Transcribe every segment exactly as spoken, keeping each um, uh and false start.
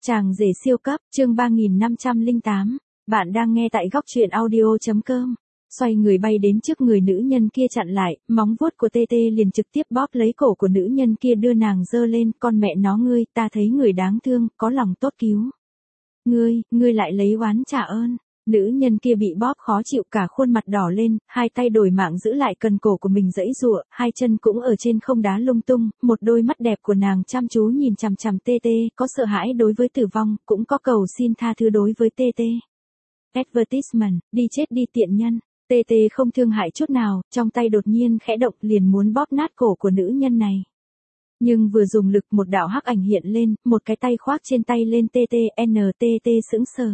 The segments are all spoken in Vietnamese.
Chàng rể siêu cấp, chương ba nghìn năm trăm lẻ tám. Bạn đang nghe tại góc truyện audio.com. Xoay người bay đến trước người nữ nhân kia chặn lại, móng vuốt của tê tê liền trực tiếp bóp lấy cổ của nữ nhân kia đưa nàng dơ lên, con mẹ nó ngươi, ta thấy người đáng thương, có lòng tốt cứu. Ngươi, ngươi lại lấy oán trả ơn. Nữ nhân kia bị bóp khó chịu cả khuôn mặt đỏ lên, hai tay đổi mạng giữ lại cần cổ của mình giãy giụa, hai chân cũng ở trên không đá lung tung, một đôi mắt đẹp của nàng chăm chú nhìn chằm chằm tê tê, có sợ hãi đối với tử vong, cũng có cầu xin tha thứ đối với tê tê. Advertisement, đi chết đi tiện nhân. Tê tê không thương hại chút nào, trong tay đột nhiên khẽ động liền muốn bóp nát cổ của nữ nhân này. Nhưng vừa dùng lực một đạo hắc ảnh hiện lên, một cái tay khoác trên tay lên tê tê, en tê tê sững sờ.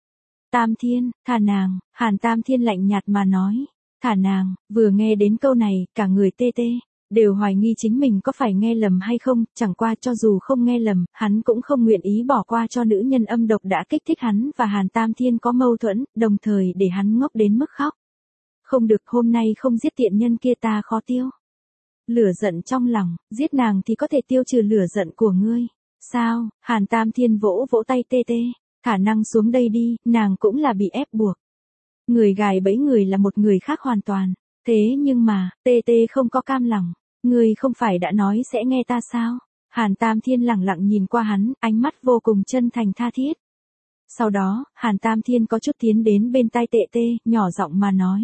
Tam Thiên, thả nàng, Hàn Tam Thiên lạnh nhạt mà nói, thả nàng, vừa nghe đến câu này, cả người tê tê, đều hoài nghi chính mình có phải nghe lầm hay không, chẳng qua cho dù không nghe lầm, hắn cũng không nguyện ý bỏ qua cho nữ nhân âm độc đã kích thích hắn và Hàn Tam Thiên có mâu thuẫn, đồng thời để hắn ngốc đến mức khóc. Không được, hôm nay không giết tiện nhân kia ta khó tiêu. Lửa giận trong lòng, giết nàng thì có thể tiêu trừ lửa giận của ngươi. Sao? Hàn Tam Thiên vỗ vỗ tay tê tê. Khả năng xuống đây đi, nàng cũng là bị ép buộc. Người gài bẫy người là một người khác hoàn toàn. Thế nhưng mà, tê tê không có cam lòng. Ngươi không phải đã nói sẽ nghe ta sao? Hàn Tam Thiên lẳng lặng nhìn qua hắn, ánh mắt vô cùng chân thành tha thiết. Sau đó, Hàn Tam Thiên có chút tiến đến bên tai tê tê, nhỏ giọng mà nói.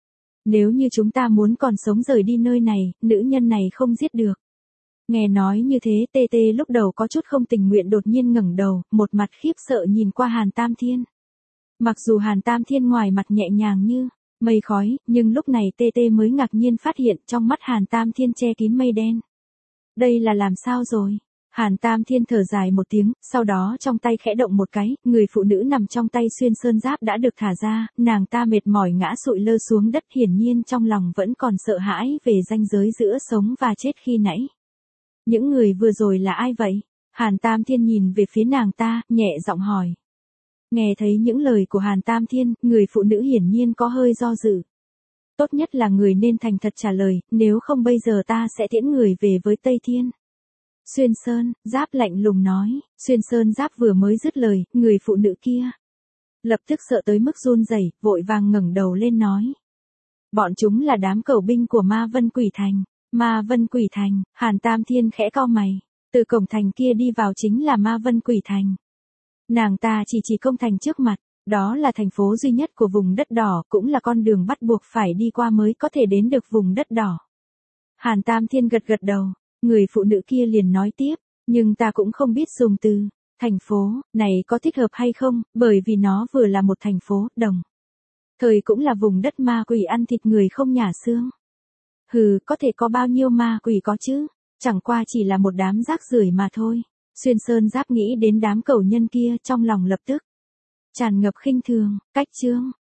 Nếu như chúng ta muốn còn sống rời đi nơi này, nữ nhân này không giết được. Nghe nói như thế tê tê lúc đầu có chút không tình nguyện đột nhiên ngẩng đầu, một mặt khiếp sợ nhìn qua Hàn Tam Thiên. Mặc dù Hàn Tam Thiên ngoài mặt nhẹ nhàng như mây khói, nhưng lúc này tê tê mới ngạc nhiên phát hiện trong mắt Hàn Tam Thiên che kín mây đen. Đây là làm sao rồi? Hàn Tam Thiên thở dài một tiếng, sau đó trong tay khẽ động một cái, người phụ nữ nằm trong tay xuyên sơn giáp đã được thả ra, nàng ta mệt mỏi ngã sụi lơ xuống đất, hiển nhiên trong lòng vẫn còn sợ hãi về ranh giới giữa sống và chết khi nãy. Những người vừa rồi là ai vậy? Hàn Tam Thiên nhìn về phía nàng ta, nhẹ giọng hỏi. Nghe thấy những lời của Hàn Tam Thiên, người phụ nữ hiển nhiên có hơi do dự. Tốt nhất là người nên thành thật trả lời, nếu không bây giờ ta sẽ tiễn người về với Tây Thiên. Xuyên Sơn, Giáp lạnh lùng nói, Xuyên Sơn Giáp vừa mới dứt lời, người phụ nữ kia lập tức sợ tới mức run rẩy, vội vàng ngẩng đầu lên nói. Bọn chúng là đám cẩu binh của Ma Vân Quỷ Thành. Ma Vân Quỷ Thành, Hàn Tam Thiên khẽ cau mày, từ cổng thành kia đi vào chính là Ma Vân Quỷ Thành. Nàng ta chỉ chỉ công thành trước mặt, đó là thành phố duy nhất của vùng đất đỏ, cũng là con đường bắt buộc phải đi qua mới có thể đến được vùng đất đỏ. Hàn Tam Thiên gật gật đầu, người phụ nữ kia liền nói tiếp, nhưng ta cũng không biết dùng từ thành phố này có thích hợp hay không, bởi vì nó vừa là một thành phố, đồng thời cũng là vùng đất ma quỷ ăn thịt người không nhả xương. Hừ, có thể có bao nhiêu ma quỷ có chứ, chẳng qua chỉ là một đám rác rưởi mà thôi. Xuyên Sơn Giáp nghĩ đến đám cẩu nhân kia, trong lòng lập tức tràn ngập khinh thường. Cách chương,